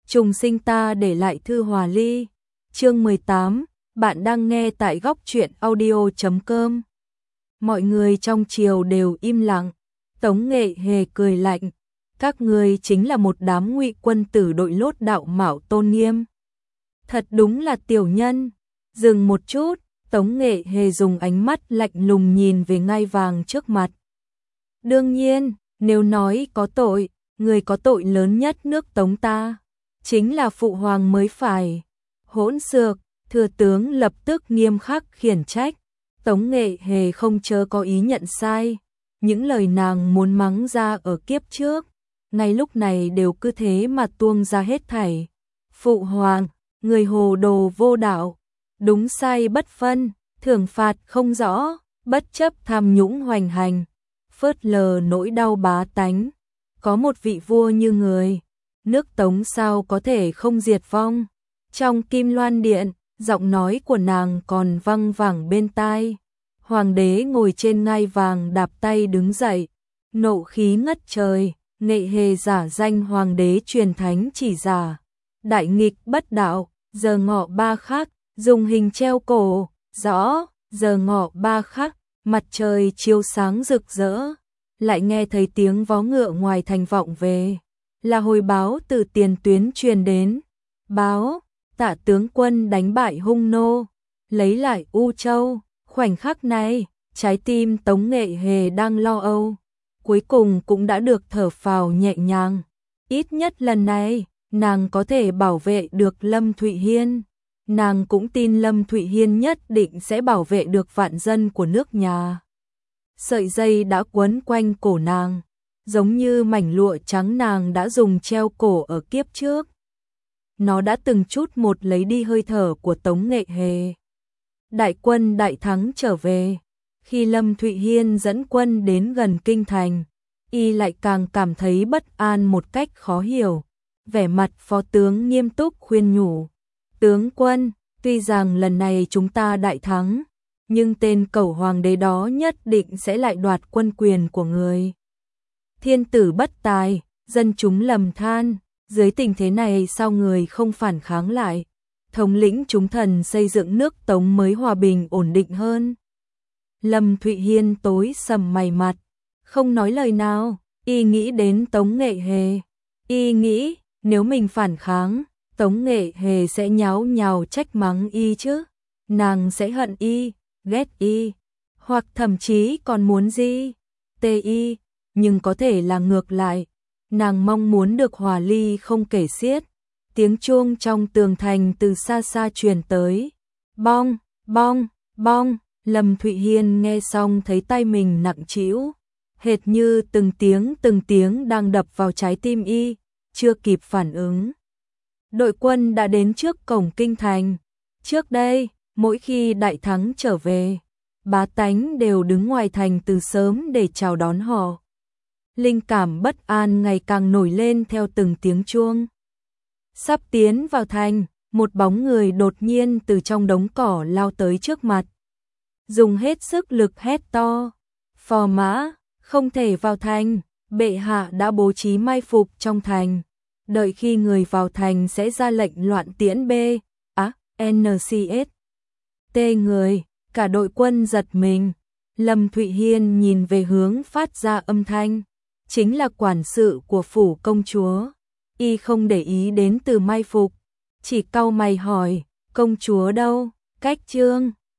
trùng sinh ta để lại thư hòa ly. Chương 18, bạn đang nghe tại góc truyện audio.com. Mọi người trong triều đều im lặng, Tống Nghệ Hề cười lạnh, các ngươi chính là một đám ngụy quân tử đội lốt đạo mạo tôn nghiêm. Thật đúng là tiểu nhân. Dừng một chút, Tống Nghệ Hề dùng ánh mắt lạnh lùng nhìn về ngai vàng trước mặt. Đương nhiên, nếu nói có tội, người có tội lớn nhất nước Tống ta chính là phụ hoàng mới phải. Hỗn xược, thừa tướng lập tức nghiêm khắc khiển trách. Tống Nghệ Hề không chớ có ý nhận sai, những lời nàng muốn mắng ra ở kiếp trước, ngay lúc này đều cứ thế mà tuông ra hết thảy. Phụ hoàng, người hồ đồ vô đạo, đúng sai bất phân, thưởng phạt không rõ, bất chấp tham nhũng hoành hành, phớt lờ nỗi đau bá tánh. Có một vị vua như người, nước Tống sao có thể không diệt vong. Trong Kim Loan Điện, giọng nói của nàng còn văng vẳng bên tai. Hoàng đế ngồi trên ngai vàng đạp tay đứng dậy, nộ khí ngất trời. Nghệ Hề giả danh hoàng đế truyền thánh chỉ giả, đại nghịch bất đạo. Giờ ngọ 3 khắc, dùng hình treo cổ. Rõ, giờ ngọ 3 khắc, mặt trời chiếu sáng rực rỡ. Lại nghe thấy tiếng vó ngựa ngoài thành vọng về, là hồi báo từ tiền tuyến truyền đến. Báo, Tạ tướng quân đánh bại hung nô, lấy lại U Châu. Khoảnh khắc này, trái tim Tống Nghệ Hề đang lo âu, cuối cùng cũng đã được thở phào nhẹ nhàng. Ít nhất lần này, nàng có thể bảo vệ được Lâm Thụy Hiên. Nàng cũng tin Lâm Thụy Hiên nhất định sẽ bảo vệ được vạn dân của nước nhà. Sợi dây đã quấn quanh cổ nàng, giống như mảnh lụa trắng nàng đã dùng treo cổ ở kiếp trước. Nó đã từng chút một lấy đi hơi thở của Tống Nghệ Hề. Đại quân đại thắng trở về, khi Lâm Thụy Hiên dẫn quân đến gần kinh thành, y lại càng cảm thấy bất an một cách khó hiểu. Vẻ mặt phó tướng nghiêm túc khuyên nhủ, tướng quân, tuy rằng lần này chúng ta đại thắng, nhưng tên cẩu hoàng đế đó nhất định sẽ lại đoạt quân quyền của người. Thiên tử bất tài, dân chúng lầm than, dưới tình thế này sao người không phản kháng lại, thống lĩnh chúng thần xây dựng nước Tống mới hòa bình ổn định hơn. Lâm Thụy Hiên tối sầm mày mặt, không nói lời nào. Y nghĩ đến Tống Nghệ Hề, y nghĩ nếu mình phản kháng, Tống Nghệ Hề sẽ nháo nhào trách mắng y chứ. Nàng sẽ hận y, ghét y, hoặc thậm chí còn muốn gì tê y, nhưng có thể là ngược lại. Nàng mong muốn được hòa ly không kể xiết. Tiếng chuông trong tường thành từ xa xa truyền tới. Bong, bong, bong. Lâm Thụy Hiên nghe xong thấy tay mình nặng trĩu, hệt như từng tiếng đang đập vào trái tim y, chưa kịp phản ứng. Đội quân đã đến trước cổng kinh thành. Trước đây, mỗi khi đại thắng trở về, bá tánh đều đứng ngoài thành từ sớm để chào đón họ. Linh cảm bất an ngày càng nổi lên theo từng tiếng chuông. Sắp tiến vào thành, một bóng người đột nhiên từ trong đống cỏ lao tới trước mặt. Dùng hết sức lực hét to, phò mã, không thể vào thành, bệ hạ đã bố trí mai phục trong thành. Đợi khi người vào thành sẽ ra lệnh loạn tiễn NCS. Người, cả đội quân giật mình. Lâm Thụy Hiên nhìn về hướng phát ra âm thanh, chính là quản sự của phủ công chúa. Y không để ý đến từ mai phục, chỉ cau mày hỏi, công chúa đâu? Cách trương,